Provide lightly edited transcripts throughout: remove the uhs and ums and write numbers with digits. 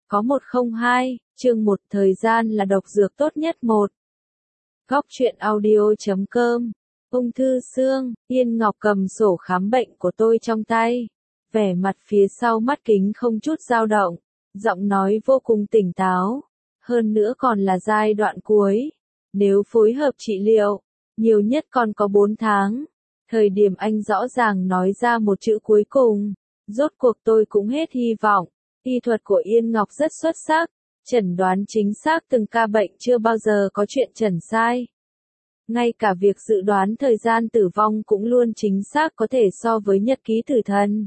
Có 102, chương 1 thời gian là độc dược tốt nhất 1. Góc truyện audio.com. Ung thư xương, Yên Ngọc cầm sổ khám bệnh của tôi trong tay. Vẻ mặt phía sau mắt kính không chút dao động, giọng nói vô cùng tỉnh táo. Hơn nữa còn là giai đoạn cuối. Nếu phối hợp trị liệu, nhiều nhất còn có 4 tháng. Thời điểm anh rõ ràng nói ra một chữ cuối cùng. Rốt cuộc tôi cũng hết hy vọng. Y thuật của Yên Ngọc rất xuất sắc, chẩn đoán chính xác từng ca bệnh, chưa bao giờ có chuyện chẩn sai. Ngay cả việc dự đoán thời gian tử vong cũng luôn chính xác, có thể so với nhật ký tử thần.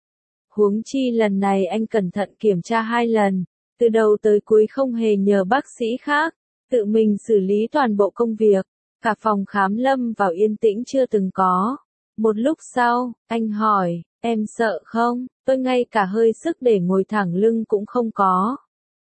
Huống chi lần này anh cẩn thận kiểm tra 2 lần, từ đầu tới cuối không hề nhờ bác sĩ khác, tự mình xử lý toàn bộ công việc, cả phòng khám lâm vào yên tĩnh chưa từng có. Một lúc sau, anh hỏi, em sợ không? Tôi ngay cả hơi sức để ngồi thẳng lưng cũng không có.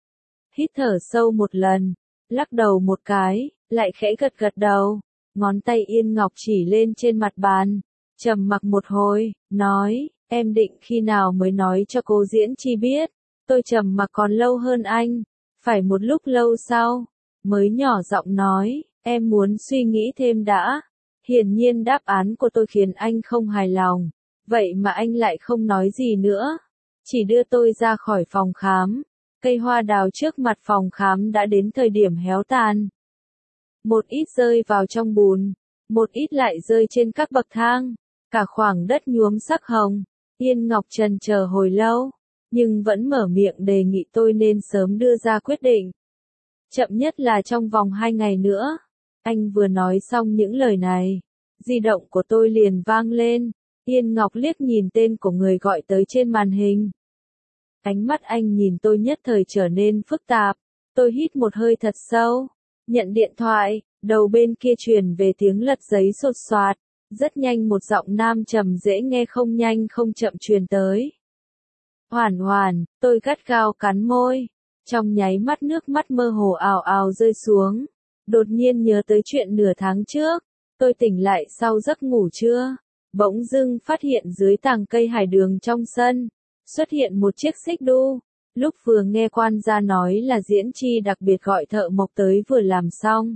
Hít thở sâu một lần, lắc đầu một cái, lại khẽ gật gật đầu. Ngón tay Yên Ngọc chỉ lên trên mặt bàn, trầm mặc một hồi, nói, em định khi nào mới nói cho cô Diễn Chi biết? Tôi trầm mặc còn lâu hơn anh, phải một lúc lâu sau, mới nhỏ giọng nói, em muốn suy nghĩ thêm đã. Hiển nhiên đáp án của tôi khiến anh không hài lòng. Vậy mà anh lại không nói gì nữa, chỉ đưa tôi ra khỏi phòng khám. Cây hoa đào trước mặt phòng khám đã đến thời điểm héo tàn. Một ít rơi vào trong bùn, một ít lại rơi trên các bậc thang, cả khoảng đất nhuốm sắc hồng. Yên Ngọc chần chờ hồi lâu, nhưng vẫn mở miệng đề nghị tôi nên sớm đưa ra quyết định. Chậm nhất là trong vòng 2 ngày nữa. Anh vừa nói xong những lời này, di động của tôi liền vang lên. Yên Ngọc liếc nhìn tên của người gọi tới trên màn hình. Ánh mắt anh nhìn tôi nhất thời trở nên phức tạp. Tôi hít một hơi thật sâu, nhận điện thoại, đầu bên kia truyền về tiếng lật giấy sột soạt. Rất nhanh một giọng nam trầm dễ nghe không nhanh không chậm truyền tới. Hoàn Hoàn, tôi gắt gao cắn môi. Trong nháy mắt nước mắt mơ hồ ào ào rơi xuống. Đột nhiên nhớ tới chuyện nửa tháng trước. Tôi tỉnh lại sau giấc ngủ trưa. Bỗng dưng phát hiện dưới tàng cây hải đường trong sân, xuất hiện một chiếc xích đu. Lúc vừa nghe quan gia nói là Diễn Chi đặc biệt gọi thợ mộc tới vừa làm xong,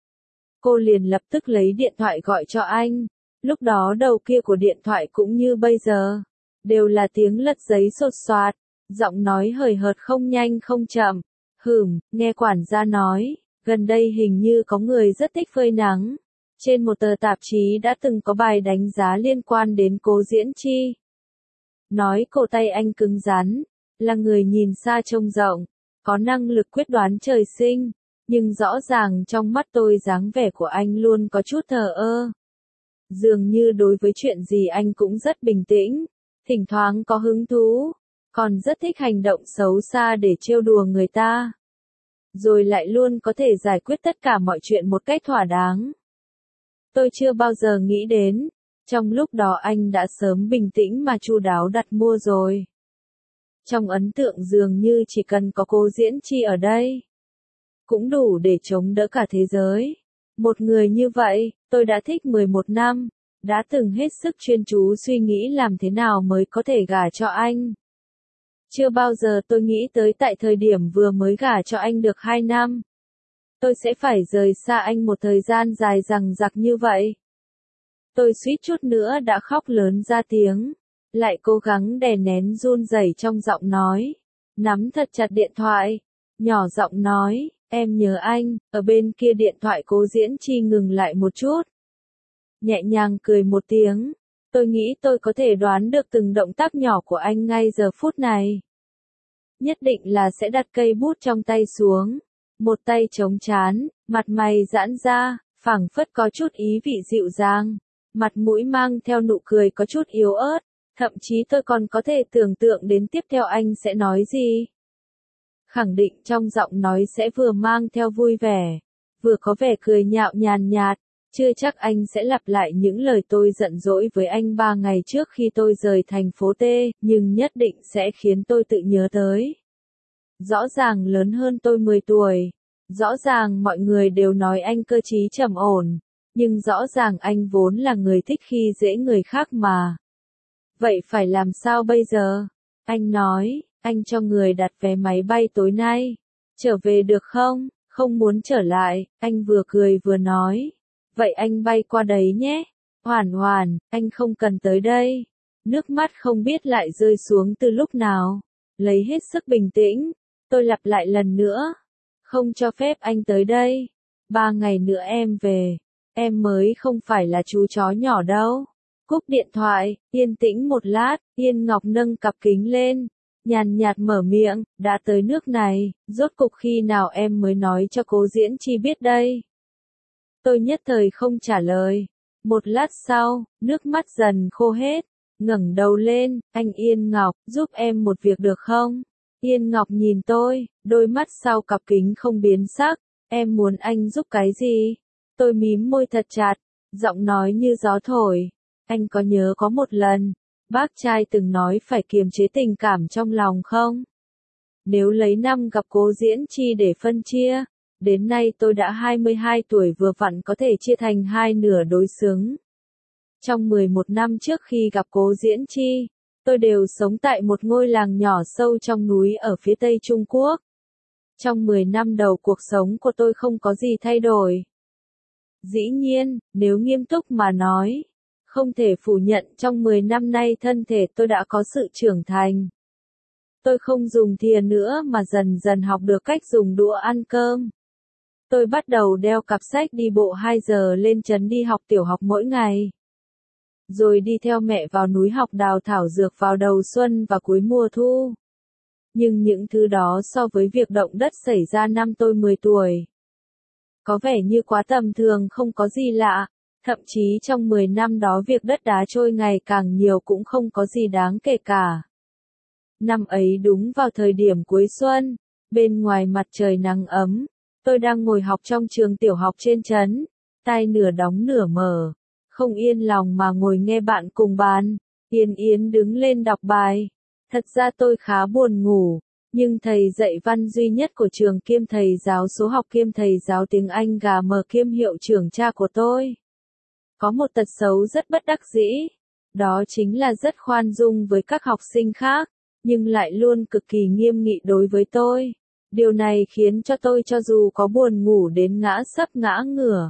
cô liền lập tức lấy điện thoại gọi cho anh. Lúc đó đầu kia của điện thoại cũng như bây giờ, đều là tiếng lật giấy sột soạt, giọng nói hời hợt không nhanh không chậm. Nghe quản gia nói, gần đây hình như có người rất thích phơi nắng. Trên một tờ tạp chí đã từng có bài đánh giá liên quan đến cô Diễn Chi. Nói cổ tay anh cứng rắn, là người nhìn xa trông rộng, có năng lực quyết đoán trời sinh, nhưng rõ ràng trong mắt tôi dáng vẻ của anh luôn có chút thờ ơ. Dường như đối với chuyện gì anh cũng rất bình tĩnh, thỉnh thoảng có hứng thú, còn rất thích hành động xấu xa để trêu đùa người ta. Rồi lại luôn có thể giải quyết tất cả mọi chuyện một cách thỏa đáng. Tôi chưa bao giờ nghĩ đến, trong lúc đó anh đã sớm bình tĩnh mà chu đáo đặt mua rồi. Trong ấn tượng dường như chỉ cần có cô Diễn Chi ở đây, cũng đủ để chống đỡ cả thế giới. Một người như vậy, tôi đã thích 11 năm, đã từng hết sức chuyên chú suy nghĩ làm thế nào mới có thể gả cho anh. Chưa bao giờ tôi nghĩ tới tại thời điểm vừa mới gả cho anh được 2 năm. Tôi sẽ phải rời xa anh một thời gian dài dằng dặc như vậy. Tôi suýt chút nữa đã khóc lớn ra tiếng, lại cố gắng đè nén run rẩy trong giọng nói, nắm thật chặt điện thoại, nhỏ giọng nói, em nhớ anh. Ở bên kia điện thoại cô Diễn Chi ngừng lại một chút, nhẹ nhàng cười một tiếng. Tôi nghĩ tôi có thể đoán được từng động tác nhỏ của anh ngay giờ phút này. Nhất định là sẽ đặt cây bút trong tay xuống, một tay chống trán, mặt mày giãn ra, phảng phất có chút ý vị dịu dàng, mặt mũi mang theo nụ cười có chút yếu ớt, thậm chí tôi còn có thể tưởng tượng đến tiếp theo anh sẽ nói gì. Khẳng định trong giọng nói sẽ vừa mang theo vui vẻ, vừa có vẻ cười nhạo nhàn nhạt, chưa chắc anh sẽ lặp lại những lời tôi giận dỗi với anh 3 ngày trước khi tôi rời thành phố T, nhưng nhất định sẽ khiến tôi tự nhớ tới. Rõ ràng lớn hơn tôi 10 tuổi, rõ ràng mọi người đều nói anh cơ trí trầm ổn, nhưng rõ ràng anh vốn là người thích khi dễ người khác mà. Vậy phải làm sao bây giờ? Anh nói, anh cho người đặt vé máy bay tối nay. Trở về được không? Không muốn trở lại, anh vừa cười vừa nói. Vậy anh bay qua đấy nhé. Hoàn Hoàn, anh không cần tới đây. Nước mắt không biết lại rơi xuống từ lúc nào. Lấy hết sức bình tĩnh, tôi lặp lại lần nữa. Không cho phép anh tới đây. 3 ngày nữa em về. Em mới không phải là chú chó nhỏ đâu. Cúp điện thoại, yên tĩnh một lát, Yên Ngọc nâng cặp kính lên. Nhàn nhạt mở miệng, đã tới nước này, rốt cục khi nào em mới nói cho Cố Diễn Chi biết đây? Tôi nhất thời không trả lời. Một lát sau, nước mắt dần khô hết. Ngẩng đầu lên, anh Yên Ngọc, giúp em một việc được không? Yên Ngọc nhìn tôi, đôi mắt sau cặp kính không biến sắc. Em muốn anh giúp cái gì? Tôi mím môi thật chặt, giọng nói như gió thổi. Anh có nhớ có một lần, bác trai từng nói phải kiềm chế tình cảm trong lòng không? Nếu lấy năm gặp Cố Diễn Chi để phân chia, đến nay tôi đã 22 tuổi vừa vặn có thể chia thành hai nửa đối xứng. Trong 11 năm trước khi gặp Cố Diễn Chi, tôi đều sống tại một ngôi làng nhỏ sâu trong núi ở phía Tây Trung Quốc. Trong 10 năm đầu cuộc sống của tôi không có gì thay đổi. Dĩ nhiên, nếu nghiêm túc mà nói, không thể phủ nhận trong 10 năm nay thân thể tôi đã có sự trưởng thành. Tôi không dùng thìa nữa mà dần dần học được cách dùng đũa ăn cơm. Tôi bắt đầu đeo cặp sách đi bộ 2 giờ lên trấn đi học tiểu học mỗi ngày. Rồi đi theo mẹ vào núi học đào thảo dược vào đầu xuân và cuối mùa thu. Nhưng những thứ đó so với việc động đất xảy ra năm tôi 10 tuổi, có vẻ như quá tầm thường không có gì lạ. Thậm chí trong 10 năm đó việc đất đá trôi ngày càng nhiều cũng không có gì đáng kể cả. Năm ấy đúng vào thời điểm cuối xuân, bên ngoài mặt trời nắng ấm, tôi đang ngồi học trong trường tiểu học trên trấn, tai nửa đóng nửa mở, không yên lòng mà ngồi nghe bạn cùng bàn. Yên Yến đứng lên đọc bài. Thật ra tôi khá buồn ngủ, nhưng thầy dạy văn duy nhất của trường kiêm thầy giáo số học kiêm thầy giáo tiếng Anh gà mờ kiêm hiệu trưởng cha của tôi, có một tật xấu rất bất đắc dĩ, đó chính là rất khoan dung với các học sinh khác, nhưng lại luôn cực kỳ nghiêm nghị đối với tôi. Điều này khiến cho tôi cho dù có buồn ngủ đến ngã sấp ngã ngửa.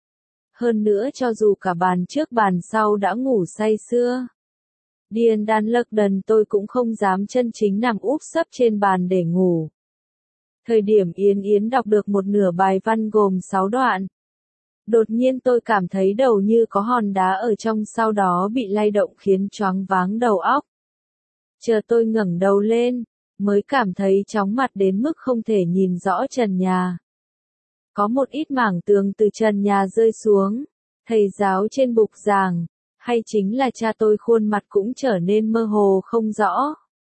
Hơn nữa cho dù cả bàn trước bàn sau đã ngủ say sưa, điên đan lật đần tôi cũng không dám chân chính nằm úp sấp trên bàn để ngủ. Thời điểm Yến Yến đọc được một nửa bài văn gồm 6 đoạn. Đột nhiên tôi cảm thấy đầu như có hòn đá ở trong, sau đó bị lay động khiến choáng váng đầu óc. Chờ tôi ngẩng đầu lên, mới cảm thấy chóng mặt đến mức không thể nhìn rõ trần nhà. Có một ít mảng tường từ trần nhà rơi xuống, thầy giáo trên bục giảng, hay chính là cha tôi, khuôn mặt cũng trở nên mơ hồ không rõ.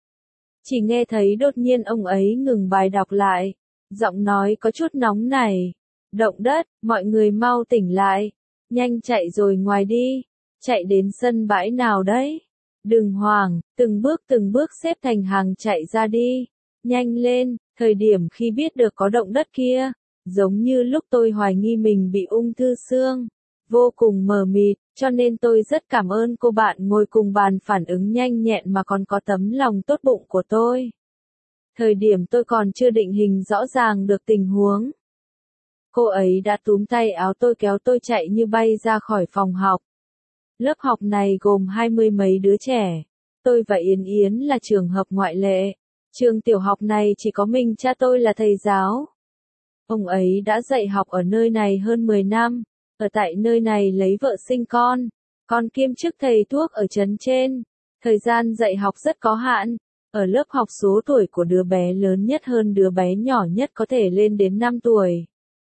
Chỉ nghe thấy đột nhiên ông ấy ngừng bài đọc lại, giọng nói có chút nóng nảy. Động đất, mọi người mau tỉnh lại, nhanh chạy rồi ngoài đi, chạy đến sân bãi nào đấy. Đừng hoảng, từng bước xếp thành hàng chạy ra đi, nhanh lên. Thời điểm khi biết được có động đất kia, giống như lúc tôi hoài nghi mình bị ung thư xương, vô cùng mờ mịt, cho nên tôi rất cảm ơn cô bạn ngồi cùng bàn phản ứng nhanh nhẹn mà còn có tấm lòng tốt bụng của tôi. Thời điểm tôi còn chưa định hình rõ ràng được tình huống, cô ấy đã túm tay áo tôi kéo tôi chạy như bay ra khỏi phòng học. Lớp học này gồm 20 mấy đứa trẻ. Tôi và Yến Yến là trường hợp ngoại lệ. Trường tiểu học này chỉ có mình cha tôi là thầy giáo. Ông ấy đã dạy học ở nơi này hơn 10 năm. Ở tại nơi này lấy vợ sinh con kiêm chức thầy thuốc ở trấn trên. Thời gian dạy học rất có hạn. Ở lớp học số tuổi của đứa bé lớn nhất hơn đứa bé nhỏ nhất có thể lên đến 5 tuổi.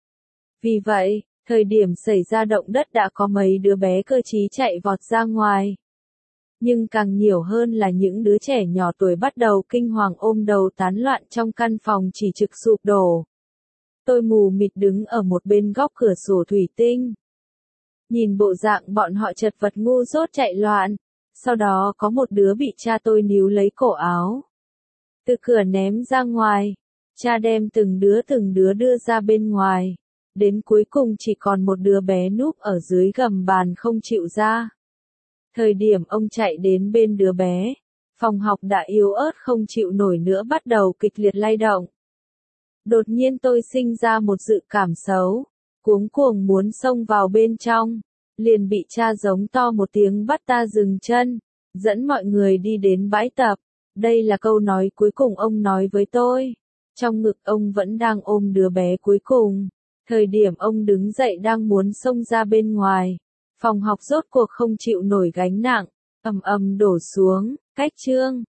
Vì vậy, thời điểm xảy ra động đất đã có mấy đứa bé cơ trí chạy vọt ra ngoài. Nhưng càng nhiều hơn là những đứa trẻ nhỏ tuổi bắt đầu kinh hoàng ôm đầu tán loạn trong căn phòng chỉ trực sụp đổ. Tôi mù mịt đứng ở một bên góc cửa sổ thủy tinh. Nhìn bộ dạng bọn họ chật vật ngu dốt chạy loạn. Sau đó có một đứa bị cha tôi níu lấy cổ áo, từ cửa ném ra ngoài. Cha đem từng đứa đưa ra bên ngoài. Đến cuối cùng chỉ còn một đứa bé núp ở dưới gầm bàn không chịu ra. Thời điểm ông chạy đến bên đứa bé, Phòng học đã yếu ớt không chịu nổi nữa bắt đầu kịch liệt lay động. Đột nhiên tôi sinh ra một dự cảm xấu, cuống cuồng muốn xông vào bên trong, liền bị cha giống to một tiếng bắt ta dừng chân, dẫn mọi người đi đến bãi tập. Đây là câu nói cuối cùng ông nói với tôi. Trong ngực ông vẫn đang ôm đứa bé cuối cùng. Thời điểm ông đứng dậy đang muốn xông ra bên ngoài, phòng học rốt cuộc không chịu nổi gánh nặng, ầm ầm đổ xuống, cách chương.